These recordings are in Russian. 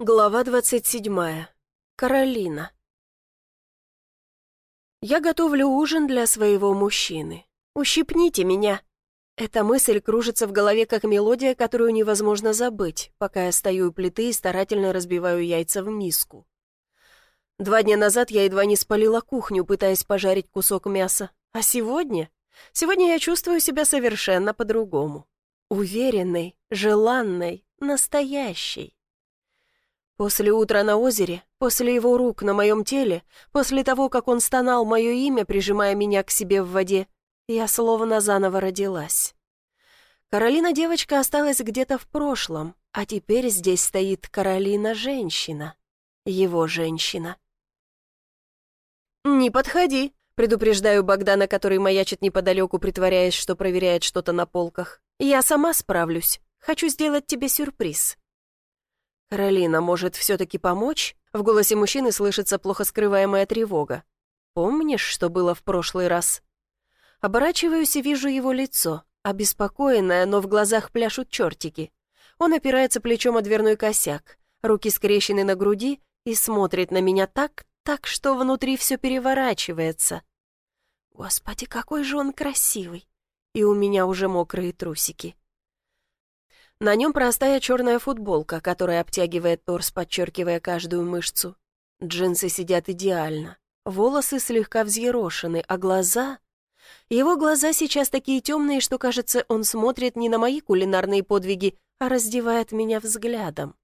Глава 27. Каролина. Я готовлю ужин для своего мужчины. Ущипните меня. Эта мысль кружится в голове, как мелодия, которую невозможно забыть, пока я стою у плиты и старательно разбиваю яйца в миску. 2 дня назад я едва не спалила кухню, пытаясь пожарить кусок мяса. А сегодня? Сегодня я чувствую себя совершенно по-другому. Уверенной, желанной, настоящей. После утра на озере, после его рук на моем теле, после того, как он стонал мое имя, прижимая меня к себе в воде, я словно заново родилась. Каролина-девочка осталась где-то в прошлом, а теперь здесь стоит Каролина-женщина, его женщина. «Не подходи», — предупреждаю Богдана, который маячит неподалеку, притворяясь, что проверяет что-то на полках. «Я сама справлюсь. Хочу сделать тебе сюрприз». «Каролина, может, все-таки помочь?» В голосе мужчины слышится плохо скрываемая тревога. «Помнишь, что было в прошлый раз?» Оборачиваюсь и вижу его лицо, обеспокоенное, но в глазах пляшут чертики. Он опирается плечом о дверной косяк, руки скрещены на груди и смотрит на меня так, что внутри все переворачивается. Господи, какой же он красивый! И у меня уже мокрые трусики. На нем простая черная футболка, которая обтягивает торс, подчеркивая каждую мышцу. Джинсы сидят идеально. Волосы слегка взъерошены, а глаза... Его глаза сейчас такие темные, что, кажется, он смотрит не на мои кулинарные подвиги, а раздевает меня взглядом.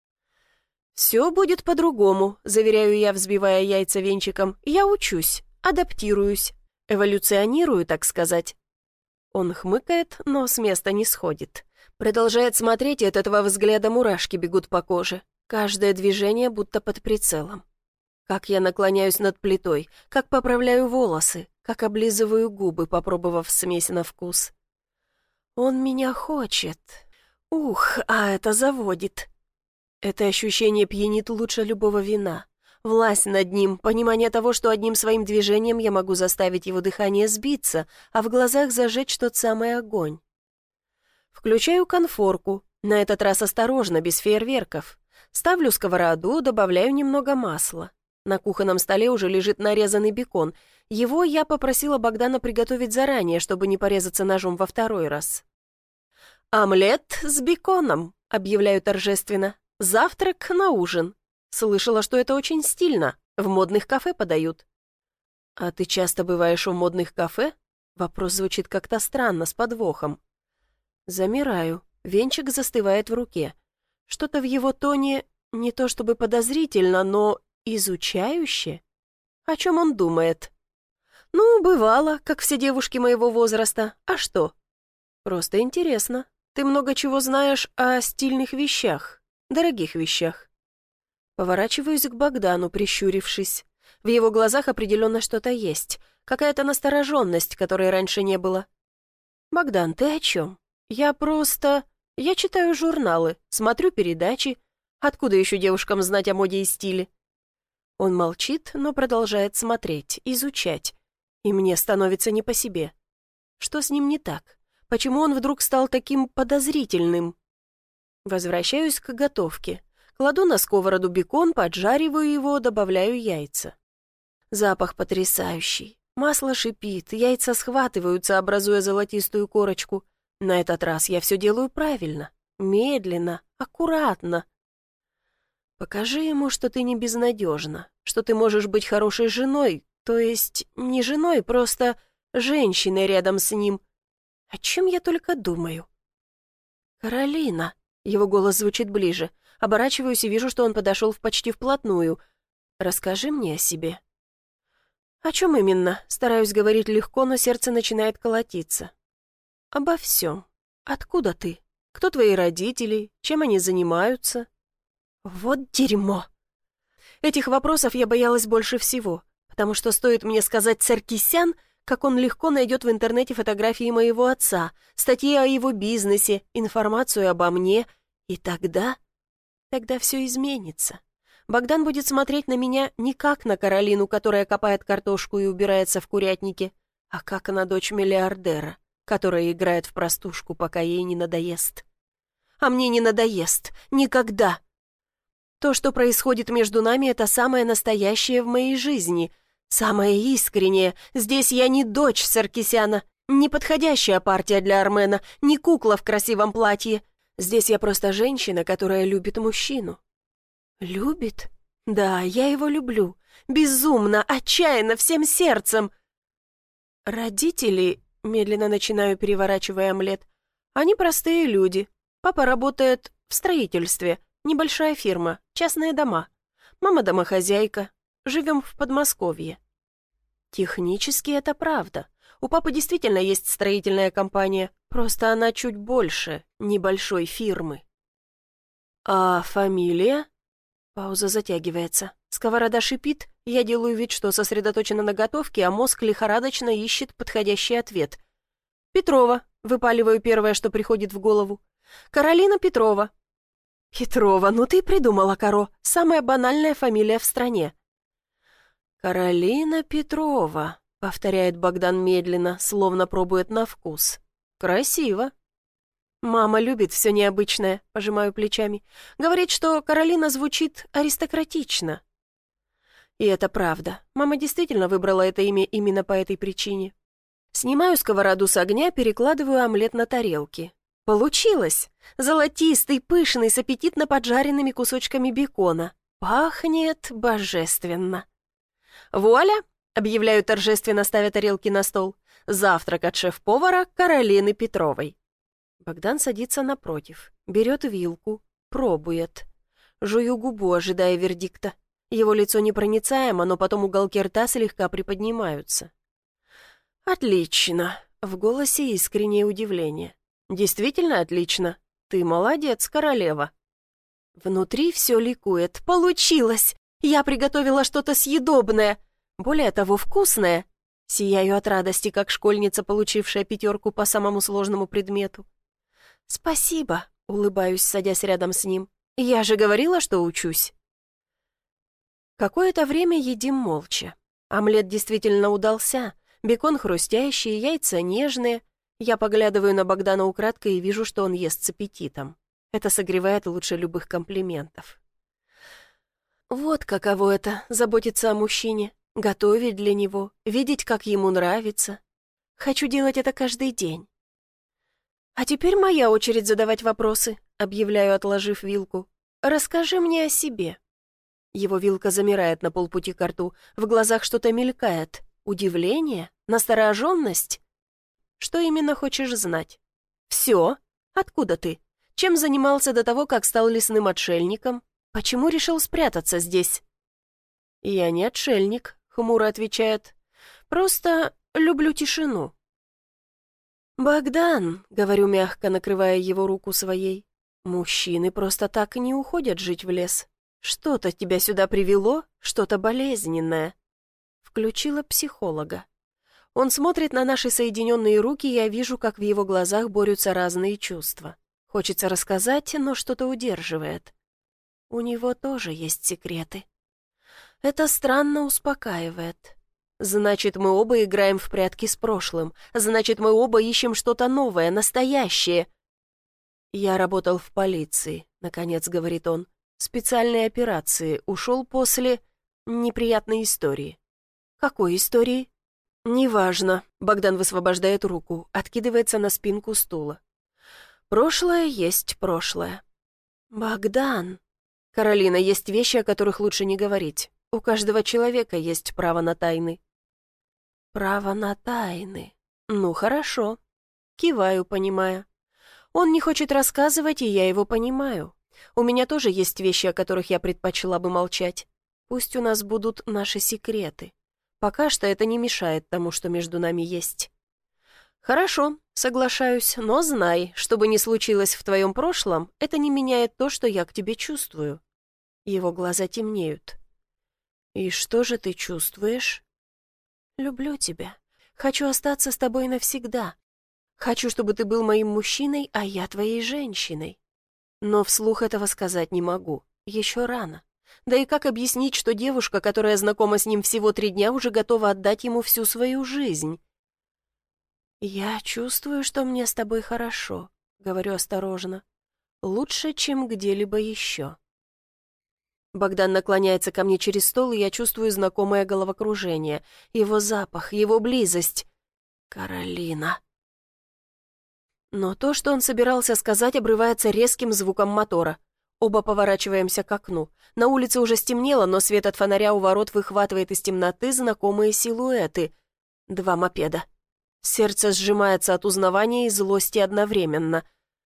«Все будет по-другому», — заверяю я, взбивая яйца венчиком. «Я учусь, адаптируюсь, эволюционирую, так сказать». Он хмыкает, но с места не сходит. Продолжает смотреть, и от этого взгляда мурашки бегут по коже. Каждое движение будто под прицелом. Как я наклоняюсь над плитой, как поправляю волосы, как облизываю губы, попробовав смесь на вкус. Он меня хочет. Ух, а это заводит. Это ощущение пьянит лучше любого вина. Власть над ним, понимание того, что одним своим движением я могу заставить его дыхание сбиться, а в глазах зажечь тот самый огонь. Включаю конфорку, на этот раз осторожно, без фейерверков. Ставлю сковороду, добавляю немного масла. На кухонном столе уже лежит нарезанный бекон. Его я попросила Богдана приготовить заранее, чтобы не порезаться ножом во второй раз. «Омлет с беконом», — объявляю торжественно. «Завтрак на ужин». Слышала, что это очень стильно. В модных кафе подают. «А ты часто бываешь в модных кафе?» Вопрос звучит как-то странно, с подвохом. Замираю. Венчик застывает в руке. Что-то в его тоне не то чтобы подозрительно, но изучающе. О чем он думает? «Ну, бывало, как все девушки моего возраста. А что?» «Просто интересно. Ты много чего знаешь о стильных вещах, дорогих вещах». Поворачиваюсь к Богдану, прищурившись. В его глазах определенно что-то есть. Какая-то настороженность, которой раньше не было. «Богдан, ты о чем?» Я читаю журналы, смотрю передачи. Откуда еще девушкам знать о моде и стиле?» Он молчит, но продолжает смотреть, изучать. И мне становится не по себе. Что с ним не так? Почему он вдруг стал таким подозрительным? Возвращаюсь к готовке. Кладу на сковороду бекон, поджариваю его, добавляю яйца. Запах потрясающий. Масло шипит, яйца схватываются, образуя золотистую корочку. На этот раз я все делаю правильно, медленно, аккуратно. Покажи ему, что ты не безнадежна, что ты можешь быть хорошей женой, то есть не женой, просто женщиной рядом с ним. О чем я только думаю? «Каролина», — его голос звучит ближе, оборачиваюсь и вижу, что он подошел почти вплотную. «Расскажи мне о себе». «О чем именно?» Стараюсь говорить легко, но сердце начинает колотиться. «Обо всем. Откуда ты? Кто твои родители? Чем они занимаются?» «Вот дерьмо!» Этих вопросов я боялась больше всего, потому что стоит мне сказать «Саркисян», как он легко найдет в интернете фотографии моего отца, статьи о его бизнесе, информацию обо мне, и тогда все изменится. Богдан будет смотреть на меня не как на Каролину, которая копает картошку и убирается в курятнике, а как на дочь миллиардера, которая играет в простушку, пока ей не надоест. А мне не надоест. Никогда. То, что происходит между нами, это самое настоящее в моей жизни. Самое искреннее. Здесь я не дочь Саркисяна, не подходящая партия для Армена, не кукла в красивом платье. Здесь я просто женщина, которая любит мужчину». «Любит? Да, я его люблю. Безумно, отчаянно, всем сердцем». «Родители...» — медленно начинаю, переворачивая омлет. «Они простые люди. Папа работает в строительстве. Небольшая фирма, частные дома. Мама домохозяйка. Живем в Подмосковье». Технически это правда. У папы действительно есть строительная компания, просто она чуть больше небольшой фирмы. «А фамилия?» Пауза затягивается. Сковорода шипит, я делаю вид, что сосредоточена на готовке, а мозг лихорадочно ищет подходящий ответ. «Петрова», — выпаливаю первое, что приходит в голову. «Каролина Петрова». «Петрова, ну ты придумала, Каро, самая банальная фамилия в стране». «Каролина Петрова», — повторяет Богдан медленно, словно пробует на вкус. «Красиво». «Мама любит все необычное», — пожимаю плечами. «Говорит, что Каролина звучит аристократично». И это правда. Мама действительно выбрала это имя именно по этой причине. Снимаю сковороду с огня, перекладываю омлет на тарелки. Получилось! Золотистый, пышный, с аппетитно поджаренными кусочками бекона. Пахнет божественно. «Вуаля!» — объявляю торжественно, ставя тарелки на стол. «Завтрак от шеф-повара Каролины Петровой». Богдан садится напротив, берет вилку, пробует. Жую губу, ожидая вердикта. Его лицо непроницаемо, но потом уголки рта слегка приподнимаются. «Отлично!» — в голосе искреннее удивление. «Действительно отлично. Ты молодец, королева». Внутри все ликует. «Получилось! Я приготовила что-то съедобное. Более того, вкусное». Сияю от радости, как школьница, получившая 5 по самому сложному предмету. «Спасибо», — улыбаюсь, садясь рядом с ним. «Я же говорила, что учусь». Какое-то время едим молча. Омлет действительно удался. Бекон хрустящий, яйца нежные. Я поглядываю на Богдана украдкой и вижу, что он ест с аппетитом. Это согревает лучше любых комплиментов. Вот каково это — заботиться о мужчине, готовить для него, видеть, как ему нравится. Хочу делать это каждый день. «А теперь моя очередь задавать вопросы», — объявляю, отложив вилку. «Расскажи мне о себе». Его вилка замирает на полпути ко рту, в глазах что-то мелькает. Удивление? Настороженность? «Что именно хочешь знать?» «Все? Откуда ты? Чем занимался до того, как стал лесным отшельником? Почему решил спрятаться здесь?» «Я не отшельник», — хмуро отвечает. «Просто люблю тишину». «Богдан», — говорю мягко, накрывая его руку своей, — «мужчины просто так и не уходят жить в лес. Что-то тебя сюда привело, что-то болезненное». Включила психолога. Он смотрит на наши соединенные руки, и я вижу, как в его глазах борются разные чувства. Хочется рассказать, но что-то удерживает. У него тоже есть секреты. Это странно успокаивает. Значит, мы оба играем в прятки с прошлым. Значит, мы оба ищем что-то новое, настоящее. «Я работал в полиции», — наконец говорит он. «Специальные операции. Ушел после неприятной истории». «Какой истории?» «Неважно». Богдан высвобождает руку, откидывается на спинку стула. «Прошлое есть прошлое». «Богдан...» «Каролина, есть вещи, о которых лучше не говорить. У каждого человека есть право на тайны». «Право на тайны. Ну, хорошо». Киваю, понимая. Он не хочет рассказывать, и я его понимаю. У меня тоже есть вещи, о которых я предпочла бы молчать. Пусть у нас будут наши секреты. Пока что это не мешает тому, что между нами есть. «Хорошо, соглашаюсь, но знай, что бы ни случилось в твоем прошлом, это не меняет то, что я к тебе чувствую». Его глаза темнеют. «И что же ты чувствуешь?» «Люблю тебя. Хочу остаться с тобой навсегда. Хочу, чтобы ты был моим мужчиной, а я твоей женщиной. Но вслух этого сказать не могу. Еще рано. Да и как объяснить, что девушка, которая знакома с ним всего 3 дня, уже готова отдать ему всю свою жизнь?» «Я чувствую, что мне с тобой хорошо», — говорю осторожно. «Лучше, чем где-либо еще». Богдан наклоняется ко мне через стол, и я чувствую знакомое головокружение. Его запах, его близость. Каролина. Но то, что он собирался сказать, обрывается резким звуком мотора. Оба поворачиваемся к окну. На улице уже стемнело, но свет от фонаря у ворот выхватывает из темноты знакомые силуэты. 2 мопеда. Сердце сжимается от узнавания и злости одновременно.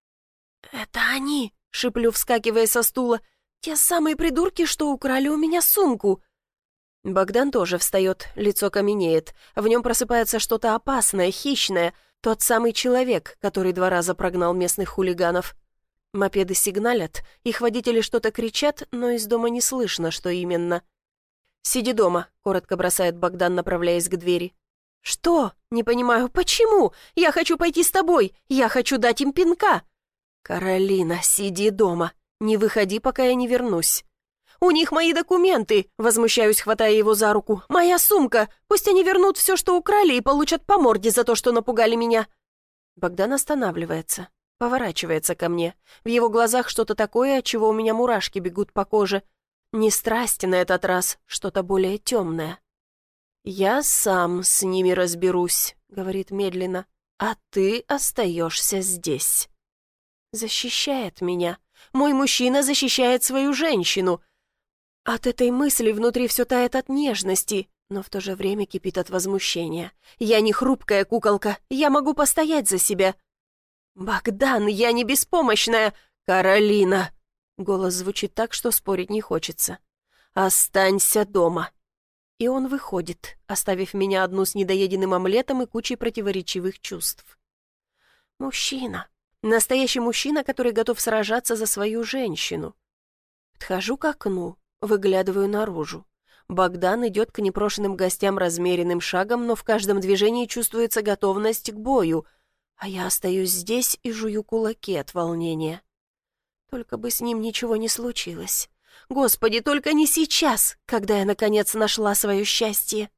«Это они!» — шиплю, вскакивая со стула. «Те самые придурки, что украли у меня сумку!» Богдан тоже встает, лицо каменеет. В нем просыпается что-то опасное, хищное. Тот самый человек, который 2 раза прогнал местных хулиганов. Мопеды сигналят, их водители что-то кричат, но из дома не слышно, что именно. «Сиди дома», — коротко бросает Богдан, направляясь к двери. «Что? Не понимаю, почему? Я хочу пойти с тобой, я хочу дать им пинка». «Каролина, сиди дома, не выходи, пока я не вернусь». «У них мои документы», — возмущаюсь, хватая его за руку. «Моя сумка! Пусть они вернут все, что украли, и получат по морде за то, что напугали меня». Богдан останавливается, поворачивается ко мне. В его глазах что-то такое, от чего у меня мурашки бегут по коже. Не страсть на этот раз, что-то более темное. «Я сам с ними разберусь», — говорит медленно, — «а ты остаешься здесь». Защищает меня. Мой мужчина защищает свою женщину. От этой мысли внутри все тает от нежности, но в то же время кипит от возмущения. Я не хрупкая куколка, я могу постоять за себя. «Богдан, я не беспомощная! Каролина!» Голос звучит так, что спорить не хочется. «Останься дома!» И он выходит, оставив меня одну с недоеденным омлетом и кучей противоречивых чувств. Мужчина. Настоящий мужчина, который готов сражаться за свою женщину. Подхожу к окну, выглядываю наружу. Богдан идет к непрошенным гостям размеренным шагом, но в каждом движении чувствуется готовность к бою, а я остаюсь здесь и жую кулаки от волнения. Только бы с ним ничего не случилось. Господи, только не сейчас, когда я, наконец, нашла свое счастье.